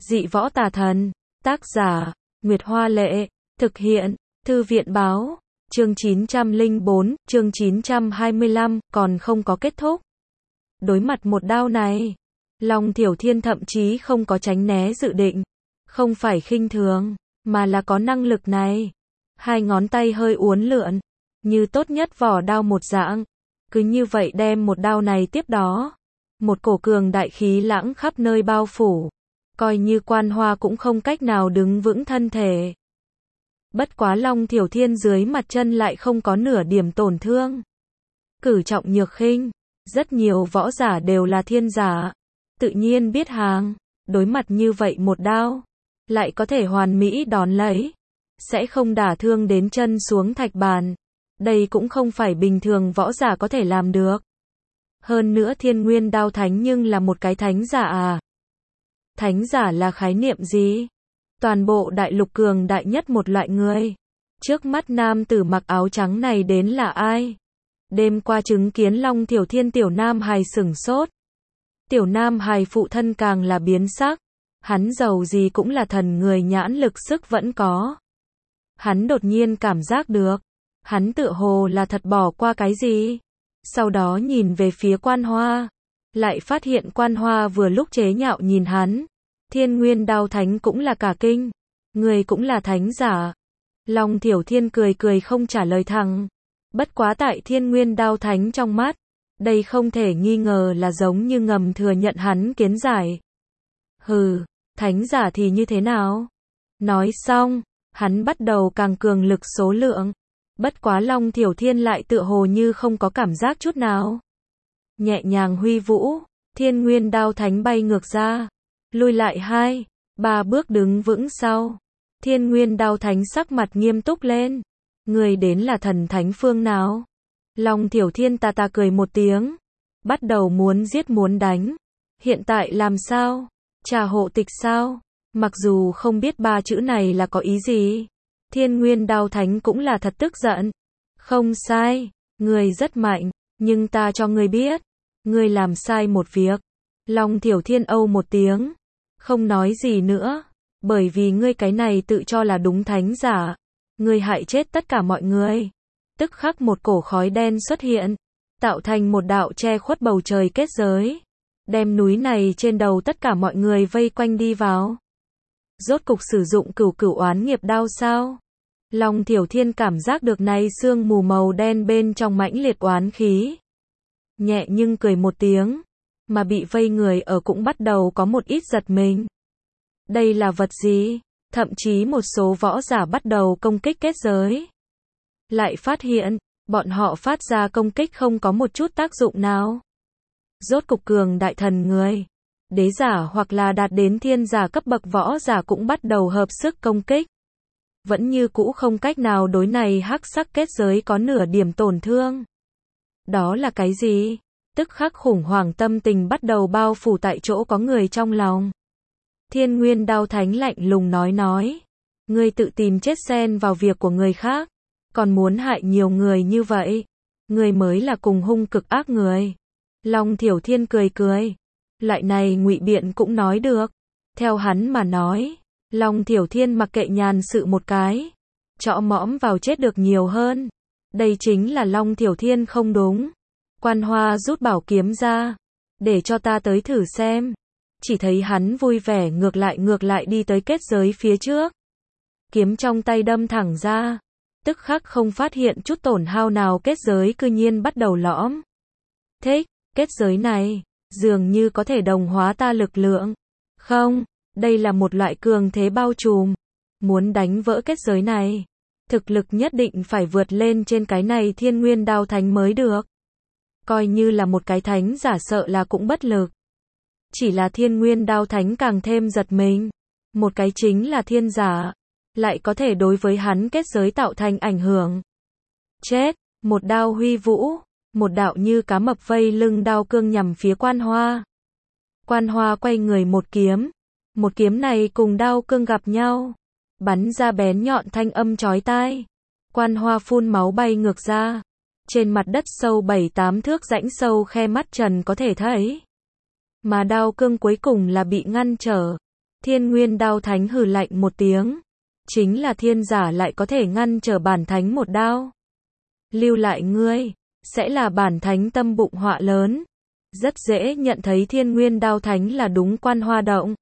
Dị võ tà thần. Tác giả, Nguyệt Hoa Lệ. Thực hiện, Thư viện báo. Chương 904, chương 925, còn không có kết thúc. Đối mặt một đao này, Long Thiểu Thiên thậm chí không có tránh né dự định. Không phải khinh thường, mà là có năng lực này. Hai ngón tay hơi uốn lượn, như tốt nhất vỏ đao một dạng. Cứ như vậy đem một đao này tiếp đó. Một cổ cường đại khí lãng khắp nơi bao phủ. Coi như Quan Hoa cũng không cách nào đứng vững thân thể. Bất quá Long Thiểu Thiên dưới mặt chân lại không có nửa điểm tổn thương. Cử trọng nhược khinh. Rất nhiều võ giả đều là thiên giả. Tự nhiên biết hàng. Đối mặt như vậy một đao. Lại có thể hoàn mỹ đón lấy. Sẽ không đả thương đến chân xuống thạch bàn. Đây cũng không phải bình thường võ giả có thể làm được. Hơn nữa Thiên Nguyên Đao Thánh nhưng là một cái thánh giả à. Thánh giả là khái niệm gì? Toàn bộ đại lục cường đại nhất một loại người. Trước mắt nam tử mặc áo trắng này đến là ai? Đêm qua chứng kiến Long Thiểu Thiên tiểu nam hài sửng sốt. Tiểu nam hài phụ thân càng là biến sắc. Hắn giàu gì cũng là thần người, nhãn lực sức vẫn có. Hắn đột nhiên cảm giác được. Hắn tựa hồ là thật bỏ qua cái gì. Sau đó nhìn về phía Quan Hoa. Lại phát hiện Quan Hoa vừa lúc chế nhạo nhìn hắn. Thiên Nguyên Đao Thánh cũng là cả kinh. Người cũng là thánh giả. Long Thiểu Thiên cười cười không trả lời thẳng. Bất quá tại Thiên Nguyên Đao Thánh trong mắt. Đây không thể nghi ngờ là giống như ngầm thừa nhận hắn kiến giải. Hừ, thánh giả thì như thế nào? Nói xong, hắn bắt đầu càng cường lực số lượng. Bất quá Long Thiểu Thiên lại tựa hồ như không có cảm giác chút nào. Nhẹ nhàng huy vũ, Thiên Nguyên Đao Thánh bay ngược ra. Lùi lại 2, 3 bước đứng vững sau. Thiên Nguyên Đao Thánh sắc mặt nghiêm túc lên. Người đến là thần thánh phương nào? Long Thiểu Thiên ta cười một tiếng. Bắt đầu muốn giết muốn đánh. Hiện tại làm sao? Trà hộ tịch sao? Mặc dù không biết 3 chữ này là có ý gì. Thiên Nguyên Đao Thánh cũng là thật tức giận. Không sai, người rất mạnh, nhưng ta cho ngươi biết. Ngươi làm sai một việc. Long Thiểu Thiên âu một tiếng. Không nói gì nữa. Bởi vì ngươi cái này tự cho là đúng thánh giả. Ngươi hại chết tất cả mọi người. Tức khắc một cổ khói đen xuất hiện. Tạo thành một đạo che khuất bầu trời kết giới. Đem núi này trên đầu tất cả mọi người vây quanh đi vào. Rốt cục sử dụng cửu oán nghiệp đao sao? Long Thiểu Thiên cảm giác được này sương mù màu đen bên trong mãnh liệt oán khí. Nhẹ nhưng cười một tiếng. Mà bị vây người ở cũng bắt đầu có một ít giật mình. Đây là vật gì? Thậm chí một số võ giả bắt đầu công kích kết giới. Lại phát hiện, bọn họ phát ra công kích không có một chút tác dụng nào. Rốt cục cường đại thần người. Đế giả hoặc là đạt đến thiên giả cấp bậc võ giả cũng bắt đầu hợp sức công kích. Vẫn như cũ không cách nào đối này hắc sắc kết giới có nửa điểm tổn thương. Đó là cái gì? Tức khắc khủng hoảng tâm tình bắt đầu bao phủ tại chỗ có người trong lòng. Thiên Nguyên Đao Thánh lạnh lùng nói. Ngươi tự tìm chết xen vào việc của người khác. Còn muốn hại nhiều người như vậy. Ngươi mới là cùng hung cực ác người. Long Thiểu Thiên cười. Loại này ngụy biện cũng nói được. Theo hắn mà nói. Long Thiểu Thiên mặc kệ nhàn sự một cái. Chõ mõm vào chết được nhiều hơn. Đây chính là Long Thiểu Thiên không đúng. Quan Hoa rút bảo kiếm ra. Để cho ta tới thử xem. Chỉ thấy hắn vui vẻ ngược lại đi tới kết giới phía trước. Kiếm trong tay đâm thẳng ra. Tức khắc không phát hiện chút tổn hao nào, kết giới cư nhiên bắt đầu lõm. Thích, kết giới này, dường như có thể đồng hóa ta lực lượng. Không, đây là một loại cường thế bao trùm. Muốn đánh vỡ kết giới này, thực lực nhất định phải vượt lên trên cái này Thiên Nguyên Đao Thánh mới được. Coi như là một cái thánh giả sợ là cũng bất lực. Chỉ là Thiên Nguyên Đao Thánh càng thêm giật mình. Một cái chính là thiên giả, lại có thể đối với hắn kết giới tạo thành ảnh hưởng. Chết, một đao huy vũ, một đạo như cá mập vây lưng đao cương nhằm phía Quan Hoa. Quan Hoa quay người một kiếm này cùng đao cương gặp nhau, bắn ra bén nhọn thanh âm chói tai. Quan Hoa phun máu bay ngược ra. Trên mặt đất sâu 7-8 thước rãnh sâu khe mắt trần có thể thấy. Mà đao cương cuối cùng là bị ngăn trở. Thiên Nguyên Đao Thánh hừ lạnh một tiếng. Chính là thiên giả lại có thể ngăn trở bản thánh một đao. Lưu lại ngươi, sẽ là bản thánh tâm bụng họa lớn. Rất dễ nhận thấy Thiên Nguyên Đao Thánh là đúng quan hoa động.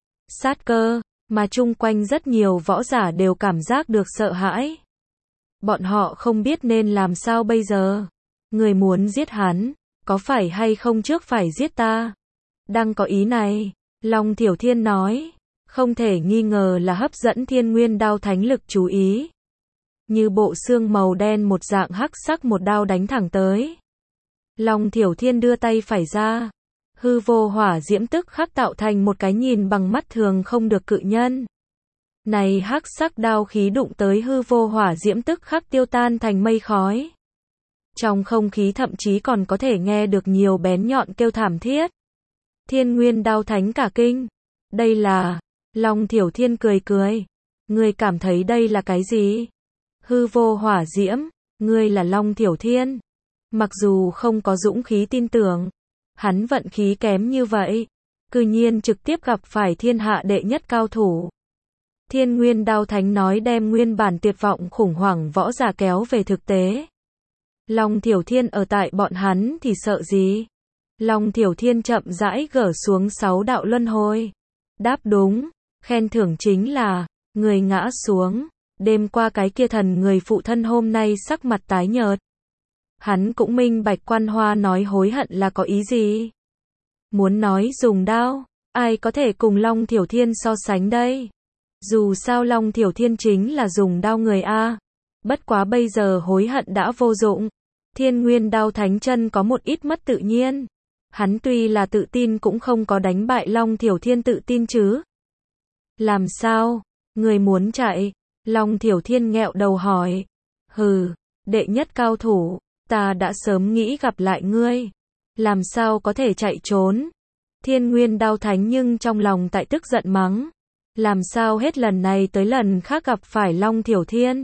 Sát cơ, mà chung quanh rất nhiều võ giả đều cảm giác được sợ hãi. Bọn họ không biết nên làm sao bây giờ. Người muốn giết hắn, có phải hay không trước phải giết ta? Đang có ý này, Long Thiểu Thiên nói, không thể nghi ngờ là hấp dẫn Thiên Nguyên Đao Thánh lực chú ý. Như bộ xương màu đen một dạng hắc sắc một đao đánh thẳng tới. Long Thiểu Thiên đưa tay phải ra, hư vô hỏa diễm tức khắc tạo thành một cái nhìn bằng mắt thường không được cự nhân. Này hắc sắc đao khí đụng tới hư vô hỏa diễm tức khắc tiêu tan thành mây khói. Trong không khí thậm chí còn có thể nghe được nhiều bén nhọn kêu thảm thiết. Thiên Nguyên Đao Thánh cả kinh. Đây là... Long Thiểu Thiên cười cười. Ngươi cảm thấy đây là cái gì? Hư vô hỏa diễm. Ngươi là Long Thiểu Thiên. Mặc dù không có dũng khí tin tưởng, hắn vận khí kém như vậy, cư nhiên trực tiếp gặp phải thiên hạ đệ nhất cao thủ. Thiên Nguyên Đao Thánh nói đem nguyên bản tuyệt vọng khủng hoảng võ giả kéo về thực tế. Long Thiểu Thiên ở tại bọn hắn thì sợ gì? Long Thiểu Thiên chậm rãi gỡ xuống 6 đạo luân hồi. Đáp đúng, khen thưởng chính là, người ngã xuống. Đêm qua cái kia thần người phụ thân hôm nay sắc mặt tái nhợt. Hắn cũng minh bạch Quan Hoa nói hối hận là có ý gì. Muốn nói dùng đao, ai có thể cùng Long Thiểu Thiên so sánh đây? Dù sao Long Thiểu Thiên chính là dùng đao người A. Bất quá bây giờ hối hận đã vô dụng. Thiên Nguyên Đao Thánh chân có một ít mất tự nhiên. Hắn tuy là tự tin cũng không có đánh bại Long Thiểu Thiên tự tin chứ. Làm sao? Người muốn chạy? Long Thiểu Thiên nghẹo đầu hỏi. Hừ, đệ nhất cao thủ, ta đã sớm nghĩ gặp lại ngươi. Làm sao có thể chạy trốn? Thiên Nguyên Đao Thánh nhưng trong lòng tại tức giận mắng. Làm sao hết lần này tới lần khác gặp phải Long Thiểu Thiên?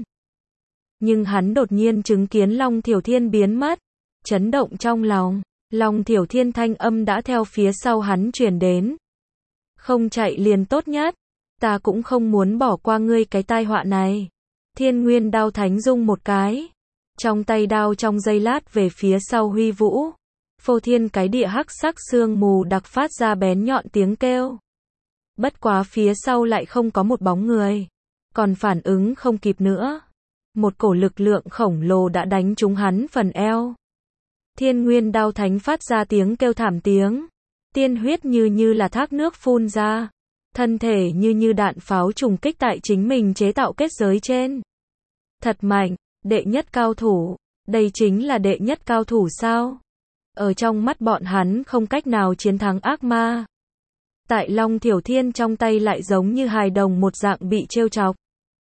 Nhưng hắn đột nhiên chứng kiến Long Thiểu Thiên biến mất. Chấn động trong lòng, Long Thiểu Thiên thanh âm đã theo phía sau hắn truyền đến. Không chạy liền tốt nhất. Ta cũng không muốn bỏ qua ngươi cái tai họa này. Thiên Nguyên Đao Thánh rung một cái. Trong tay đao trong giây lát về phía sau huy vũ. Phô thiên cái địa hắc sắc sương mù đặc phát ra bén nhọn tiếng kêu. Bất quá phía sau lại không có một bóng người. Còn phản ứng không kịp nữa. Một cổ lực lượng khổng lồ đã đánh trúng hắn phần eo. Thiên Nguyên Đao Thánh phát ra tiếng kêu thảm tiếng. Tiên huyết như là thác nước phun ra. Thân thể như đạn pháo trùng kích tại chính mình chế tạo kết giới trên. Thật mạnh, đệ nhất cao thủ. Đây chính là đệ nhất cao thủ sao? Ở trong mắt bọn hắn không cách nào chiến thắng ác ma. Tại Long Thiểu Thiên trong tay lại giống như hài đồng một dạng bị trêu chọc.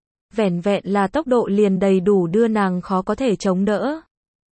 Vẻn vẹn là tốc độ liền đầy đủ đưa nàng khó có thể chống đỡ.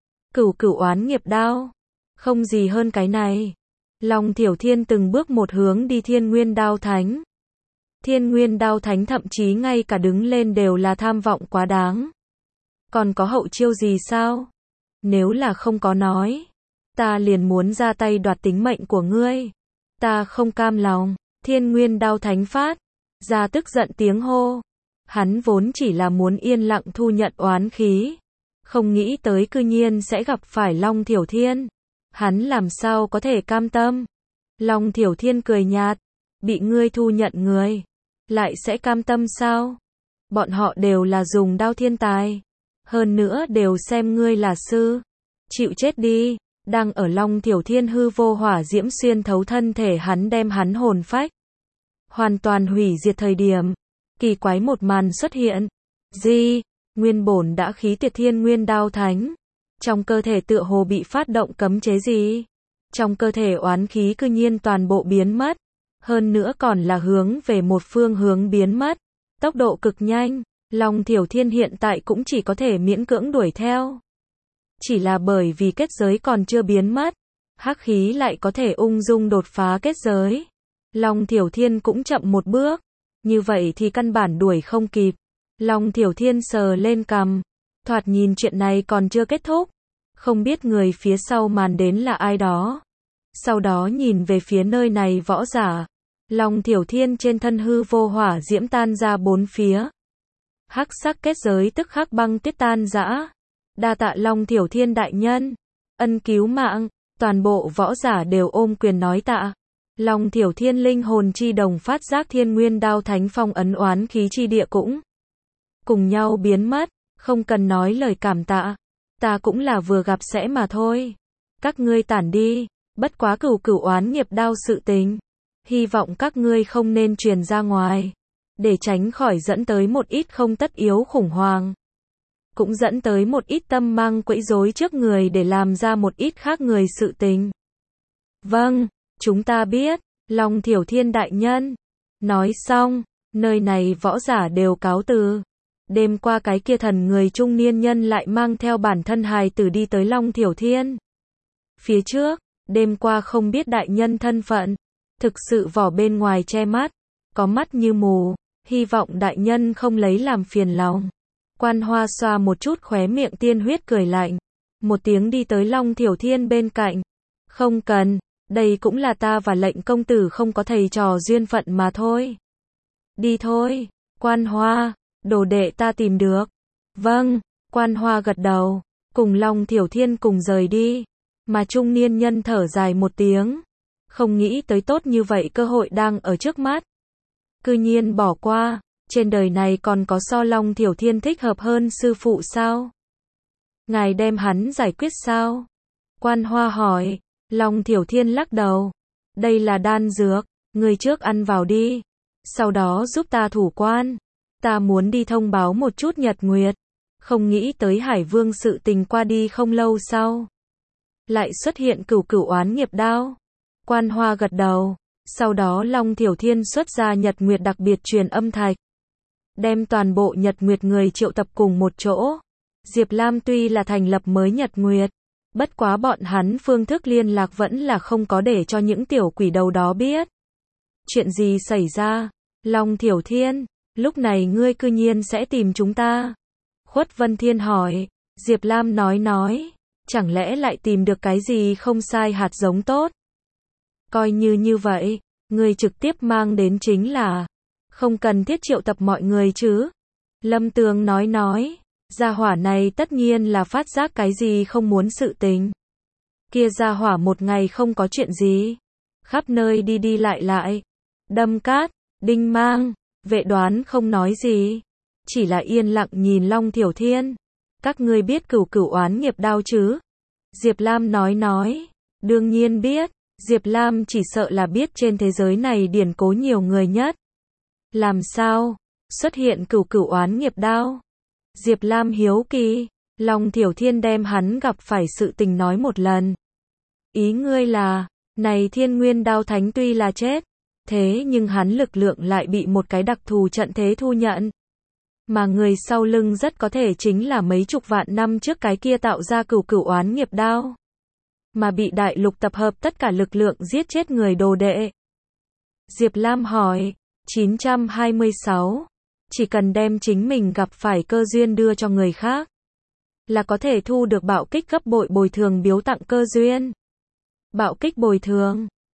Cửu oán nghiệp đao. Không gì hơn cái này. Long Thiểu Thiên từng bước một hướng đi Thiên Nguyên Đao Thánh. Thiên Nguyên Đao Thánh thậm chí ngay cả đứng lên đều là tham vọng quá đáng. Còn có hậu chiêu gì sao? Nếu là không có nói, ta liền muốn ra tay đoạt tính mệnh của ngươi. Ta không cam lòng. Thiên Nguyên Đao Thánh phát ra tức giận tiếng hô. Hắn vốn chỉ là muốn yên lặng thu nhận oán khí. Không nghĩ tới cư nhiên sẽ gặp phải Long Thiểu Thiên. Hắn làm sao có thể cam tâm? Long Thiểu Thiên cười nhạt. Bị ngươi thu nhận người. Lại sẽ cam tâm sao? Bọn họ đều là dùng đao thiên tài. Hơn nữa đều xem ngươi là sư. Chịu chết đi. Đang ở Long Thiểu Thiên hư vô hỏa diễm xuyên thấu thân thể hắn đem hắn hồn phách. Hoàn toàn hủy diệt thời điểm. Kỳ quái một màn xuất hiện. Nguyên bổn đã khí tiệt Thiên Nguyên Đao Thánh. Trong cơ thể tựa hồ bị phát động cấm chế gì? Trong cơ thể oán khí cư nhiên toàn bộ biến mất. Hơn nữa còn là hướng về một phương hướng biến mất. Tốc độ cực nhanh. Long Thiểu Thiên hiện tại cũng chỉ có thể miễn cưỡng đuổi theo. Chỉ là bởi vì kết giới còn chưa biến mất. Hắc khí lại có thể ung dung đột phá kết giới. Long Thiểu Thiên cũng chậm một bước. Như vậy thì căn bản đuổi không kịp. Long Thiểu Thiên sờ lên cằm. Thoạt nhìn chuyện này còn chưa kết thúc. Không biết người phía sau màn đến là ai đó. Sau đó nhìn về phía nơi này võ giả. Long Thiểu Thiên trên thân hư vô hỏa diễm tan ra bốn phía. Hắc sắc kết giới tức khắc băng tuyết tan rã. Đa tạ Long Thiểu Thiên đại nhân, ân cứu mạng, toàn bộ võ giả đều ôm quyền nói tạ. Long Thiểu Thiên linh hồn chi đồng phát giác thiên nguyên đao thánh phong ấn oán khí chi địa cũng cùng nhau biến mất, không cần nói lời cảm tạ. Ta cũng là vừa gặp sẽ mà thôi. Các ngươi tản đi, bất quá cửu oán nghiệp đao sự tình. Hy vọng các ngươi không nên truyền ra ngoài, để tránh khỏi dẫn tới một ít không tất yếu khủng hoảng. Cũng dẫn tới một ít tâm mang quấy rối trước người để làm ra một ít khác người sự tình. Vâng, chúng ta biết, Long Thiểu Thiên đại nhân. Nói xong, nơi này võ giả đều cáo từ. Đêm qua cái kia thần người trung niên nhân lại mang theo bản thân hài tử đi tới Long Thiểu Thiên. Phía trước, đêm qua không biết đại nhân thân phận, thực sự vỏ bên ngoài che mắt, có mắt như mù, hy vọng đại nhân không lấy làm phiền lòng. Quan Hoa xoa một chút khóe miệng tiên huyết cười lạnh, một tiếng đi tới Long Thiểu Thiên bên cạnh. Không cần, đây cũng là ta và lệnh công tử không có thầy trò duyên phận mà thôi. Đi thôi, Quan Hoa, đồ đệ ta tìm được. Vâng, Quan Hoa gật đầu, cùng Long Thiểu Thiên cùng rời đi. Mà trung niên nhân thở dài một tiếng, không nghĩ tới tốt như vậy cơ hội đang ở trước mắt. Cư nhiên bỏ qua, trên đời này còn có so Long Thiểu Thiên thích hợp hơn sư phụ sao? Ngài đem hắn giải quyết sao? Quan Hoa hỏi. Long Thiểu Thiên lắc đầu. Đây là đan dược, người trước ăn vào đi, sau đó giúp ta thủ quan. Ta muốn đi thông báo một chút nhật nguyệt. Không nghĩ tới Hải Vương sự tình qua đi không lâu sau, lại xuất hiện cửu oán nghiệp đao. Quan Hoa gật đầu, sau đó Long Thiểu Thiên xuất ra nhật nguyệt đặc biệt truyền âm thạch, đem toàn bộ nhật nguyệt người triệu tập cùng một chỗ. Diệp Lam tuy là thành lập mới nhật nguyệt, bất quá bọn hắn phương thức liên lạc vẫn là không có để cho những tiểu quỷ đầu đó biết. Chuyện gì xảy ra? Long Thiểu Thiên, lúc này ngươi cư nhiên sẽ tìm chúng ta? Khuất Vân Thiên hỏi. Diệp Lam nói, chẳng lẽ lại tìm được cái gì không sai hạt giống tốt? Coi như vậy, ngươi trực tiếp mang đến chính là, không cần thiết triệu tập mọi người chứ? Lâm Tường nói, gia hỏa này tất nhiên là phát giác cái gì không muốn sự tình. Kia gia hỏa một ngày không có chuyện gì, khắp nơi đi lại, đâm cát, đinh mang, vệ đoán không nói gì, chỉ là yên lặng nhìn Long Thiểu Thiên. Các ngươi biết cửu oán nghiệp đao chứ? Diệp Lam nói, đương nhiên biết. Diệp Lam chỉ sợ là biết trên thế giới này điển cố nhiều người nhất. Làm sao xuất hiện cửu oán nghiệp đao? Diệp Lam hiếu kỳ. Long Thiểu Thiên đem hắn gặp phải sự tình nói một lần. Ý ngươi là, này Thiên Nguyên Đao Thánh tuy là chết, thế nhưng hắn lực lượng lại bị một cái đặc thù trận thế thu nhận. Mà người sau lưng rất có thể chính là mấy chục vạn năm trước cái kia tạo ra cửu oán nghiệp đao, mà bị đại lục tập hợp tất cả lực lượng giết chết người đồ đệ. Diệp Lam hỏi. 926. Chỉ cần đem chính mình gặp phải cơ duyên đưa cho người khác, là có thể thu được bạo kích gấp bội bồi thường biếu tặng cơ duyên. Bạo kích bồi thường.